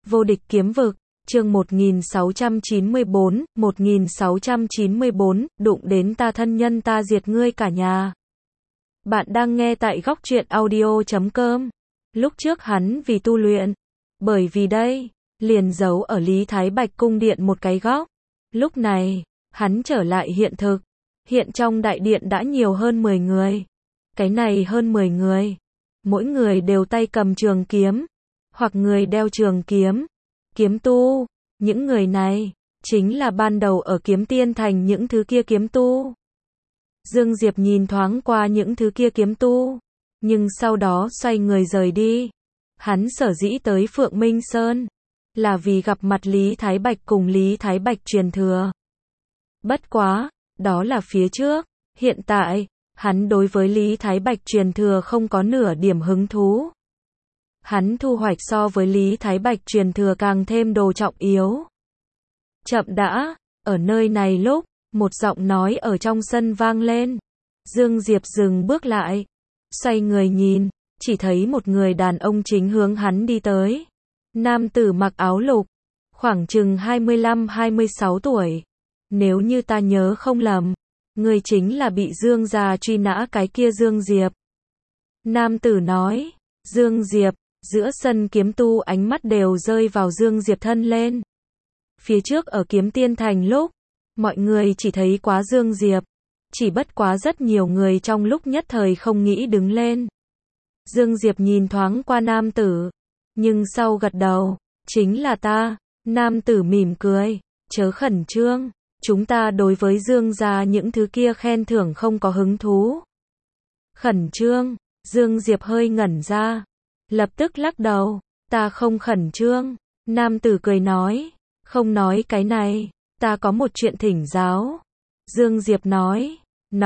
Vô địch kiếm vực, chương 1694, đụng đến ta thân nhân ta diệt ngươi cả nhà. Bạn đang nghe tại góc truyện audio.com. Lúc trước hắn vì tu luyện, bởi vì đây, liền giấu ở Lý Thái Bạch cung điện một cái góc. Lúc này, hắn trở lại hiện thực. Hiện trong đại điện đã nhiều hơn 10 người. Cái này hơn 10 người. Mỗi người đều tay cầm trường kiếm. Hoặc người đeo trường kiếm. Kiếm tu. Những người này, chính là ban đầu ở Kiếm Tiên Thành những thứ kia kiếm tu. Dương Diệp nhìn thoáng qua những thứ kia kiếm tu. Nhưng sau đó xoay người rời đi. Hắn sở dĩ tới Phượng Minh Sơn. Là vì gặp mặt Lý Thái Bạch cùng Lý Thái Bạch truyền thừa. Bất quá, đó là phía trước. Hiện tại, hắn đối với Lý Thái Bạch truyền thừa không có nửa điểm hứng thú. Hắn thu hoạch so với Lý Thái Bạch truyền thừa càng thêm đồ trọng yếu. Chậm đã, ở nơi này lúc, một giọng nói ở trong sân vang lên. Dương Diệp dừng bước lại, xoay người nhìn, chỉ thấy một người đàn ông chính hướng hắn đi tới. Nam tử mặc áo lục, khoảng chừng 25-26 tuổi. Nếu như ta nhớ không lầm, người chính là bị Dương gia truy nã cái kia Dương Diệp. Nam tử nói, Dương Diệp, giữa sân kiếm tu ánh mắt đều rơi vào Dương Diệp thân lên. Phía trước ở Kiếm Tiên Thành lúc, mọi người chỉ thấy quá Dương Diệp. Chỉ bất quá rất nhiều người trong lúc nhất thời không nghĩ đứng lên. Dương Diệp nhìn thoáng qua nam tử. Nhưng sau gật đầu, chính là ta. Nam tử mỉm cười, chớ khẩn trương. Chúng ta đối với Dương gia những thứ kia khen thưởng không có hứng thú. Khẩn trương, Dương Diệp hơi ngẩn ra. Lập tức lắc đầu, ta không khẩn trương. Nam tử cười nói, không nói cái này, ta có một chuyện thỉnh giáo. Dương Diệp nói,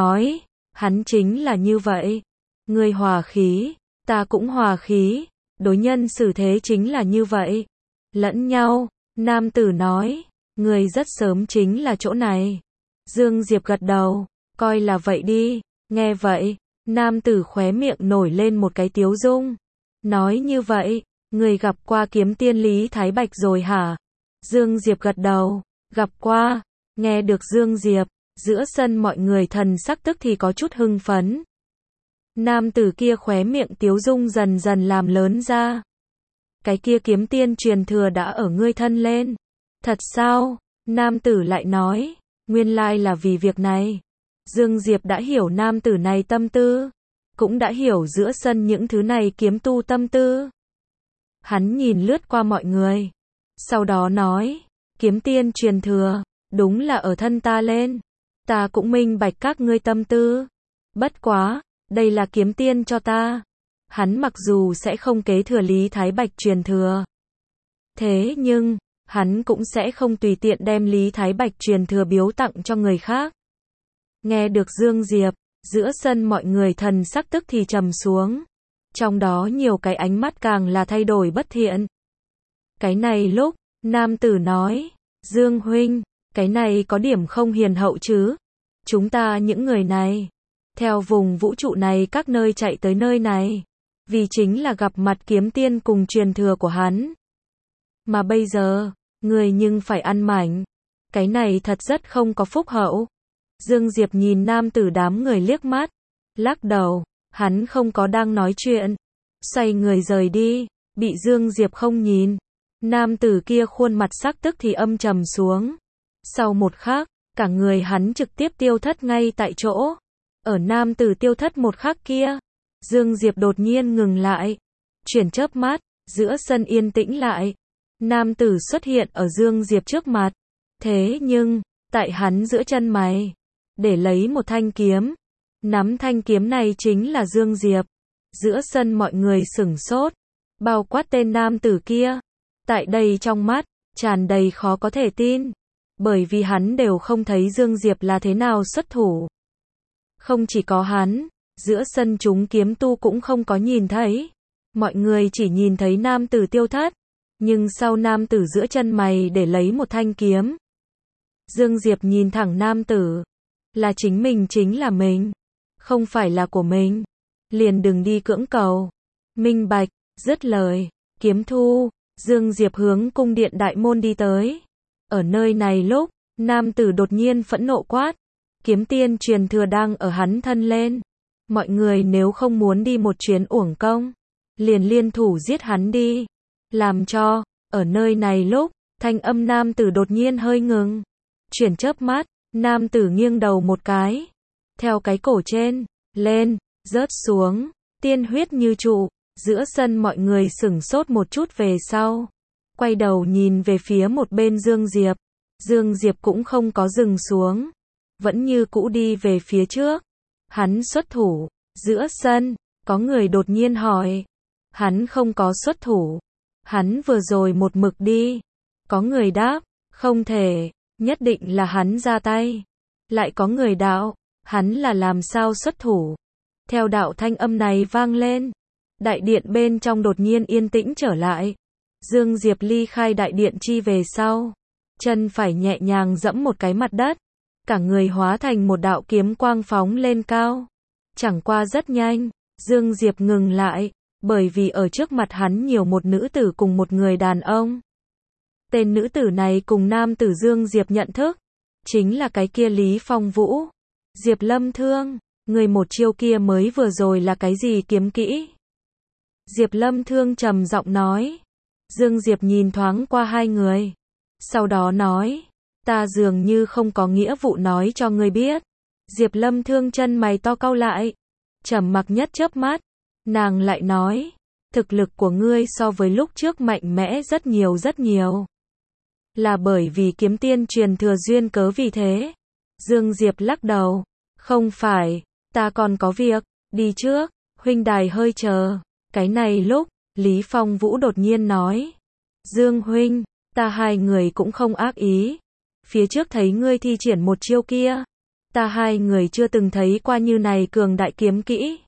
hắn chính là như vậy. Ngươi hòa khí, ta cũng hòa khí, đối nhân xử thế chính là như vậy. Lẫn nhau, nam tử nói, ngươi rất sớm chính là chỗ này. Dương Diệp gật đầu, coi là vậy đi. Nghe vậy, nam tử khóe miệng nổi lên một cái tiếu dung. Nói như vậy, người gặp qua kiếm tiên Lý Thái Bạch rồi hả? Dương Diệp gật đầu, gặp qua. Nghe được Dương Diệp, giữa sân mọi người thần sắc tức thì có chút hưng phấn. Nam tử kia khóe miệng tiếu dung dần dần làm lớn ra. Cái kia kiếm tiên truyền thừa đã ở ngươi thân lên. Thật sao? Nam tử lại nói, nguyên lai là vì việc này. Dương Diệp đã hiểu nam tử này tâm tư. Cũng đã hiểu giữa sân những thứ này kiếm tu tâm tư. Hắn nhìn lướt qua mọi người. Sau đó nói, kiếm tiên truyền thừa, đúng là ở thân ta lên. Ta cũng minh bạch các ngươi tâm tư. Bất quá, đây là kiếm tiên cho ta. Hắn mặc dù sẽ không kế thừa Lý Thái Bạch truyền thừa. Thế nhưng, hắn cũng sẽ không tùy tiện đem Lý Thái Bạch truyền thừa biếu tặng cho người khác. Nghe được Dương Diệp, giữa sân mọi người thần sắc tức thì trầm xuống. Trong đó nhiều cái ánh mắt càng là thay đổi bất thiện. Cái này lúc, nam tử nói, Dương huynh, cái này có điểm không hiền hậu chứ. Chúng ta những người này, theo vùng vũ trụ này các nơi chạy tới nơi này. Vì chính là gặp mặt kiếm tiên cùng truyền thừa của hắn. Mà bây giờ, người nhưng phải ăn mảnh. Cái này thật rất không có phúc hậu. Dương Diệp nhìn nam tử đám người liếc mắt. Lắc đầu, hắn không có đang nói chuyện. Xoay người rời đi, bị Dương Diệp không nhìn. Nam tử kia khuôn mặt sắc tức thì âm trầm xuống. Sau một khắc, cả người hắn trực tiếp tiêu thất ngay tại chỗ. Ở nam tử tiêu thất một khắc kia, Dương Diệp đột nhiên ngừng lại. Chuyển chớp mắt, giữa sân yên tĩnh lại. Nam tử xuất hiện ở Dương Diệp trước mặt. Thế nhưng, tại hắn giữa chân mày, để lấy một thanh kiếm. Nắm thanh kiếm này chính là Dương Diệp. Giữa sân mọi người sửng sốt, bao quát tên nam tử kia. Tại đây trong mắt, tràn đầy khó có thể tin. Bởi vì hắn đều không thấy Dương Diệp là thế nào xuất thủ. Không chỉ có hắn, giữa sân chúng kiếm tu cũng không có nhìn thấy. Mọi người chỉ nhìn thấy nam tử tiêu thất. Nhưng sau nam tử giữa chân mày để lấy một thanh kiếm. Dương Diệp nhìn thẳng nam tử. Là chính là mình. Không phải là của mình. Liền đừng đi cưỡng cầu. Minh bạch, dứt lời. Kiếm thu, Dương Diệp hướng cung điện đại môn đi tới. Ở nơi này lúc, nam tử đột nhiên phẫn nộ quát. Kiếm tiên truyền thừa đang ở hắn thân lên. Mọi người nếu không muốn đi một chuyến uổng công, liền liên thủ giết hắn đi. Làm cho, ở nơi này lúc, thanh âm nam tử đột nhiên hơi ngừng. Chuyển chớp mắt, nam tử nghiêng đầu một cái. Theo cái cổ trên, lên, rớt xuống, tiên huyết như trụ. Giữa sân mọi người sửng sốt một chút về sau. Quay đầu nhìn về phía một bên Dương Diệp. Dương Diệp cũng không có dừng xuống. Vẫn như cũ đi về phía trước. Hắn xuất thủ. Giữa sân, có người đột nhiên hỏi. Hắn không có xuất thủ. Hắn vừa rồi một mực đi. Có người đáp, không thể, nhất định là hắn ra tay. Lại có người đạo, hắn là làm sao xuất thủ. Theo đạo thanh âm này vang lên. Đại điện bên trong đột nhiên yên tĩnh trở lại. Dương Diệp ly khai đại điện chi về sau. Chân phải nhẹ nhàng dẫm một cái mặt đất. Cả người hóa thành một đạo kiếm quang phóng lên cao. Chẳng qua rất nhanh, Dương Diệp ngừng lại. Bởi vì ở trước mặt hắn nhiều một nữ tử cùng một người đàn ông. Tên nữ tử này cùng nam tử Dương Diệp nhận thức. Chính là cái kia Lý Phong Vũ. Diệp Lâm Thương, người một chiêu kia mới vừa rồi là cái gì kiếm kỹ? Diệp Lâm Thương trầm giọng nói. Dương Diệp nhìn thoáng qua hai người. Sau đó nói, ta dường như không có nghĩa vụ nói cho ngươi biết. Diệp Lâm Thương chân mày to cau lại. Trầm mặc nhất chớp mắt. Nàng lại nói, thực lực của ngươi so với lúc trước mạnh mẽ rất nhiều rất nhiều. Là bởi vì kiếm tiên truyền thừa duyên cớ vì thế. Dương Diệp lắc đầu. Không phải, ta còn có việc, đi trước, huynh đài hơi chờ. Cái này lúc, Lý Phong Vũ đột nhiên nói. Dương huynh, ta hai người cũng không ác ý. Phía trước thấy ngươi thi triển một chiêu kia. Ta hai người chưa từng thấy qua như này cường đại kiếm kỹ.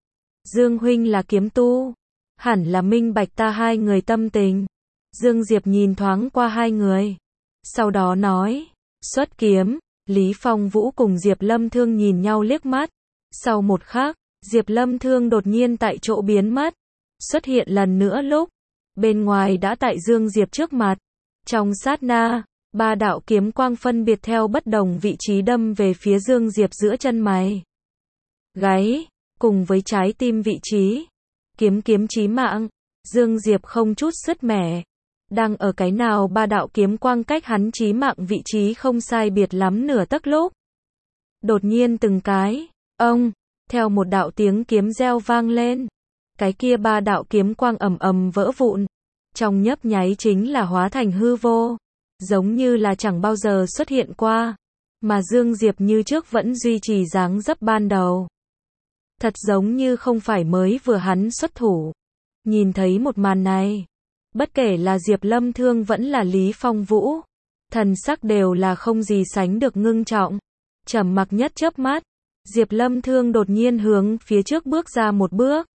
Dương huynh là kiếm tu. Hẳn là minh bạch ta hai người tâm tình. Dương Diệp nhìn thoáng qua hai người. Sau đó nói. Xuất kiếm. Lý Phong Vũ cùng Diệp Lâm Thương nhìn nhau liếc mắt. Sau một khắc, Diệp Lâm Thương đột nhiên tại chỗ biến mất. Xuất hiện lần nữa lúc. Bên ngoài đã tại Dương Diệp trước mặt. Trong sát na, ba đạo kiếm quang phân biệt theo bất đồng vị trí đâm về phía Dương Diệp giữa chân mày. Gáy, cùng với trái tim vị trí. Kiếm chí mạng. Dương Diệp không chút sứt mẻ. Đang ở cái nào ba đạo kiếm quang cách hắn chí mạng vị trí không sai biệt lắm nửa tấc lúc. Đột nhiên từng cái, ông, theo một đạo tiếng kiếm reo vang lên. Cái kia ba đạo kiếm quang ầm ầm vỡ vụn. Trong nhấp nháy chính là hóa thành hư vô. Giống như là chẳng bao giờ xuất hiện qua. Mà Dương Diệp như trước vẫn duy trì dáng dấp ban đầu. Thật giống như không phải mới vừa hắn xuất thủ. Nhìn thấy một màn này. Bất kể là Diệp Lâm Thương vẫn là Lý Phong Vũ. Thần sắc đều là không gì sánh được ngưng trọng. Trầm mặc nhất chớp mắt. Diệp Lâm Thương đột nhiên hướng phía trước bước ra một bước.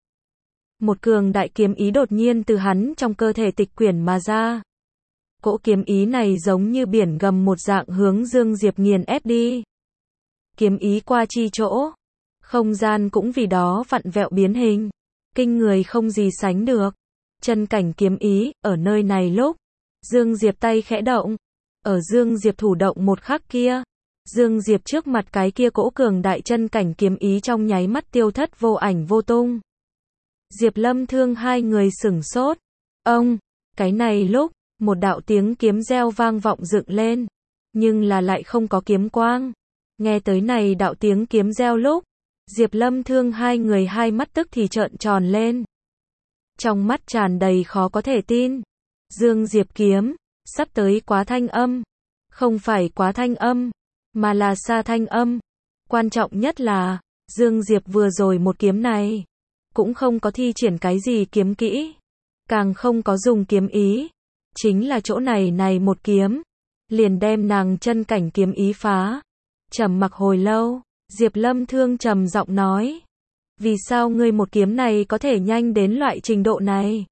Một cường đại kiếm ý đột nhiên từ hắn trong cơ thể tịch quyển mà ra. Cỗ kiếm ý này giống như biển gầm một dạng hướng Dương Diệp nghiền ép đi. Kiếm ý qua chi chỗ. Không gian cũng vì đó vặn vẹo biến hình. Kinh người không gì sánh được. Chân cảnh kiếm ý, ở nơi này lúc. Dương Diệp tay khẽ động. Ở Dương Diệp thủ động một khắc kia. Dương Diệp trước mặt cái kia cỗ cường đại chân cảnh kiếm ý trong nháy mắt tiêu thất vô ảnh vô tung. Diệp Lâm Thương hai người sửng sốt. Ông, cái này lúc, một đạo tiếng kiếm reo vang vọng dựng lên. Nhưng là lại không có kiếm quang. Nghe tới này đạo tiếng kiếm reo lúc. Diệp Lâm Thương hai người hai mắt tức thì trợn tròn lên. Trong mắt tràn đầy khó có thể tin. Dương Diệp kiếm, sắp tới quá thanh âm. Không phải quá thanh âm, mà là xa thanh âm. Quan trọng nhất là, Dương Diệp vừa rồi một kiếm này. Cũng không có thi triển cái gì kiếm kỹ. Càng không có dùng kiếm ý. Chính là chỗ này một kiếm. Liền đem nàng chân cảnh kiếm ý phá. Trầm mặc hồi lâu, Diệp Lâm Thương trầm giọng nói. Vì sao ngươi một kiếm này có thể nhanh đến loại trình độ này?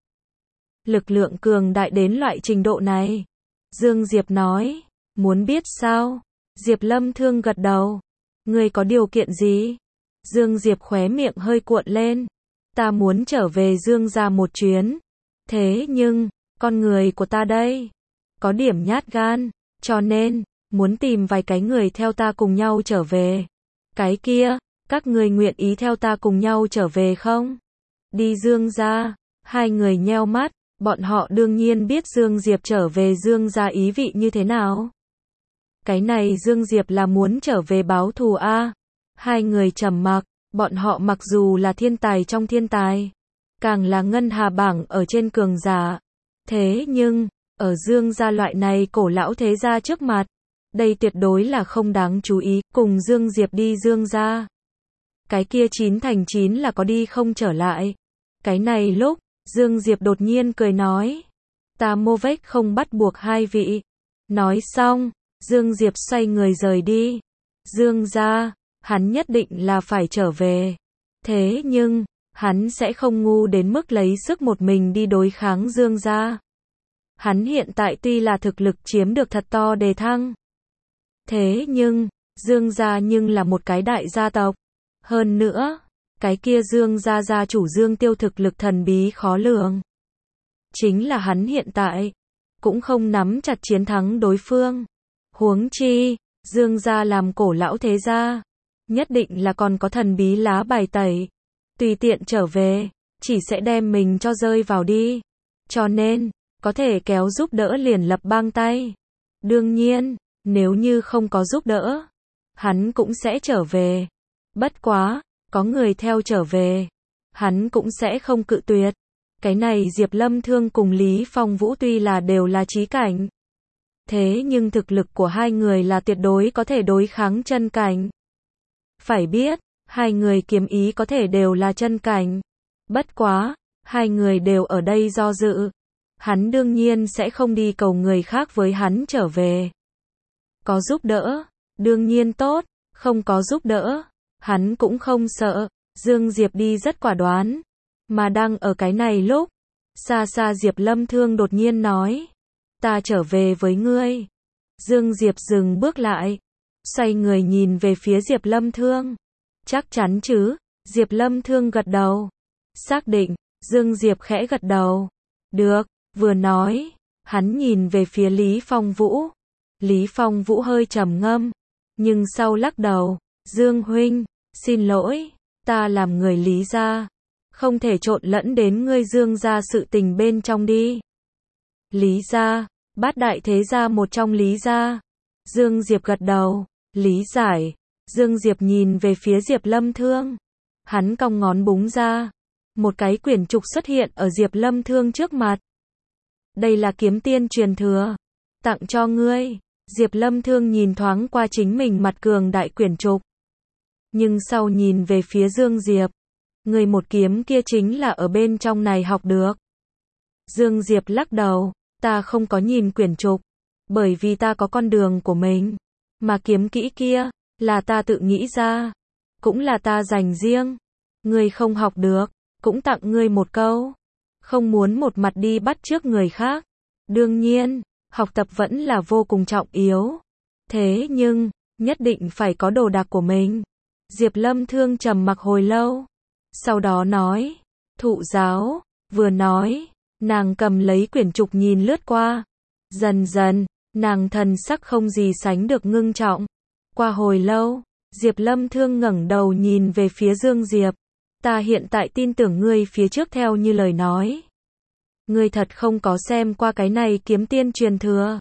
Lực lượng cường đại đến loại trình độ này. Dương Diệp nói. Muốn biết sao? Diệp Lâm Thương gật đầu. Ngươi có điều kiện gì? Dương Diệp khóe miệng hơi cuộn lên. Ta muốn trở về Dương gia một chuyến. Thế nhưng, Con người của ta đây, có điểm nhát gan, cho nên, muốn tìm vài cái người theo ta cùng nhau trở về. Cái kia, các người nguyện ý theo ta cùng nhau trở về không? Đi Dương gia, hai người nheo mắt, bọn họ đương nhiên biết Dương Diệp trở về Dương gia ý vị như thế nào. Cái này Dương Diệp là muốn trở về báo thù a. Hai người trầm mặc, bọn họ mặc dù là thiên tài trong thiên tài, càng là ngân hà bảng ở trên cường giả. Thế nhưng, ở Dương gia loại này cổ lão thế gia trước mặt, đây tuyệt đối là không đáng chú ý, cùng Dương Diệp đi Dương gia. Cái kia 9 thành 9 là có đi không trở lại. Cái này lúc, Dương Diệp đột nhiên cười nói, ta Mô Vách không bắt buộc hai vị. Nói xong, Dương Diệp xoay người rời đi. Dương gia, hắn nhất định là phải trở về. Thế nhưng, hắn sẽ không ngu đến mức lấy sức một mình đi đối kháng Dương gia. Hắn hiện tại tuy là thực lực chiếm được thật to đề thăng. Thế nhưng, Dương gia nhưng là một cái đại gia tộc. Hơn nữa, cái kia Dương gia gia chủ Dương Tiêu thực lực thần bí khó lường. Chính là hắn hiện tại, cũng không nắm chặt chiến thắng đối phương. Huống chi, Dương gia làm cổ lão thế gia, nhất định là còn có thần bí lá bài tẩy. Tùy tiện trở về, chỉ sẽ đem mình cho rơi vào đi. Cho nên, có thể kéo giúp đỡ liền lập bang tay. Đương nhiên, nếu như không có giúp đỡ, hắn cũng sẽ trở về. Bất quá, có người theo trở về, hắn cũng sẽ không cự tuyệt. Cái này Diệp Lâm Thương cùng Lý Phong Vũ tuy là đều là chí cảnh, thế nhưng thực lực của hai người là tuyệt đối có thể đối kháng chân cảnh. Phải biết, hai người kiếm ý có thể đều là chân cảnh. Bất quá, hai người đều ở đây do dự. Hắn đương nhiên sẽ không đi cầu người khác với hắn trở về. Có giúp đỡ, đương nhiên tốt, không có giúp đỡ, hắn cũng không sợ. Dương Diệp đi rất quả đoán. Mà đang ở cái này lúc, xa xa Diệp Lâm Thương đột nhiên nói, ta trở về với ngươi. Dương Diệp dừng bước lại, xoay người nhìn về phía Diệp Lâm Thương. Chắc chắn chứ? Diệp Lâm Thương gật đầu. Xác định, Dương Diệp khẽ gật đầu. Được, vừa nói, hắn nhìn về phía Lý Phong Vũ. Lý Phong Vũ hơi trầm ngâm, nhưng sau lắc đầu, Dương huynh, xin lỗi, ta làm người Lý gia, không thể trộn lẫn đến ngươi Dương gia sự tình bên trong đi. Lý gia, bát đại thế gia một trong Lý gia. Dương Diệp gật đầu, lý giải. Dương Diệp nhìn về phía Diệp Lâm Thương. Hắn cong ngón búng ra. Một cái quyển trục xuất hiện ở Diệp Lâm Thương trước mặt. Đây là kiếm tiên truyền thừa. Tặng cho ngươi. Diệp Lâm Thương nhìn thoáng qua chính mình mặt cường đại quyển trục. Nhưng sau nhìn về phía Dương Diệp. Người một kiếm kia chính là ở bên trong này học được. Dương Diệp lắc đầu. Ta không có nhìn quyển trục. Bởi vì ta có con đường của mình. Mà kiếm kỹ kia, là ta tự nghĩ ra. Cũng là ta dành riêng. Ngươi không học được, cũng tặng ngươi một câu. Không muốn một mặt đi bắt chước người khác. Đương nhiên, học tập vẫn là vô cùng trọng yếu. Thế nhưng, nhất định phải có đồ đạc của mình. Diệp Lâm Thương trầm mặc hồi lâu. Sau đó nói, thụ giáo, vừa nói, nàng cầm lấy quyển trục nhìn lướt qua. Dần dần, nàng thần sắc không gì sánh được ngưng trọng. Qua hồi lâu, Diệp Lâm Thương ngẩng đầu nhìn về phía Dương Diệp. Ta hiện tại tin tưởng ngươi phía trước theo như lời nói. Ngươi thật không có xem qua cái này kiếm tiên truyền thừa.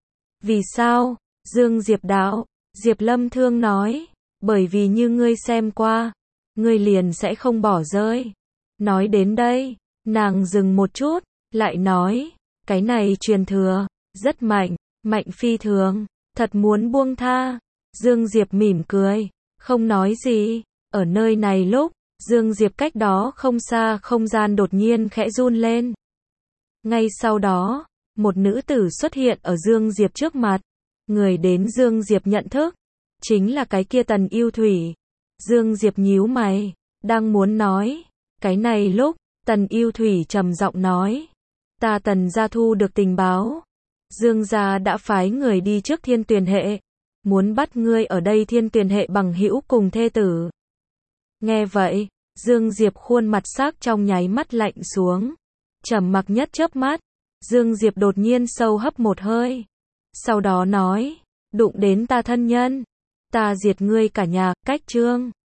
Vì sao? Dương Diệp đạo. Diệp Lâm Thương nói. Bởi vì như ngươi xem qua, ngươi liền sẽ không bỏ rơi. Nói đến đây, nàng dừng một chút, lại nói. Cái này truyền thừa, rất mạnh, mạnh phi thường, thật muốn buông tha. Dương Diệp mỉm cười, không nói gì. Ở nơi này lúc, Dương Diệp cách đó không xa không gian đột nhiên khẽ run lên. Ngay sau đó, một nữ tử xuất hiện ở Dương Diệp trước mặt. Người đến Dương Diệp nhận thức, chính là cái kia Tần Yêu Thủy. Dương Diệp nhíu mày, đang muốn nói. Cái này lúc, Tần Yêu Thủy trầm giọng nói. Ta Tần gia thu được tình báo. Dương gia đã phái người đi trước Thiên Tuyền hệ. Muốn bắt ngươi ở đây Thiên Tuyền hệ bằng hữu cùng thê tử. Nghe vậy, Dương Diệp khuôn mặt sắc trong nháy mắt lạnh xuống. Trầm mặc nhất chớp mắt, Dương Diệp đột nhiên sâu hấp một hơi. Sau đó nói, đụng đến ta thân nhân, ta diệt ngươi cả nhà, cách chương.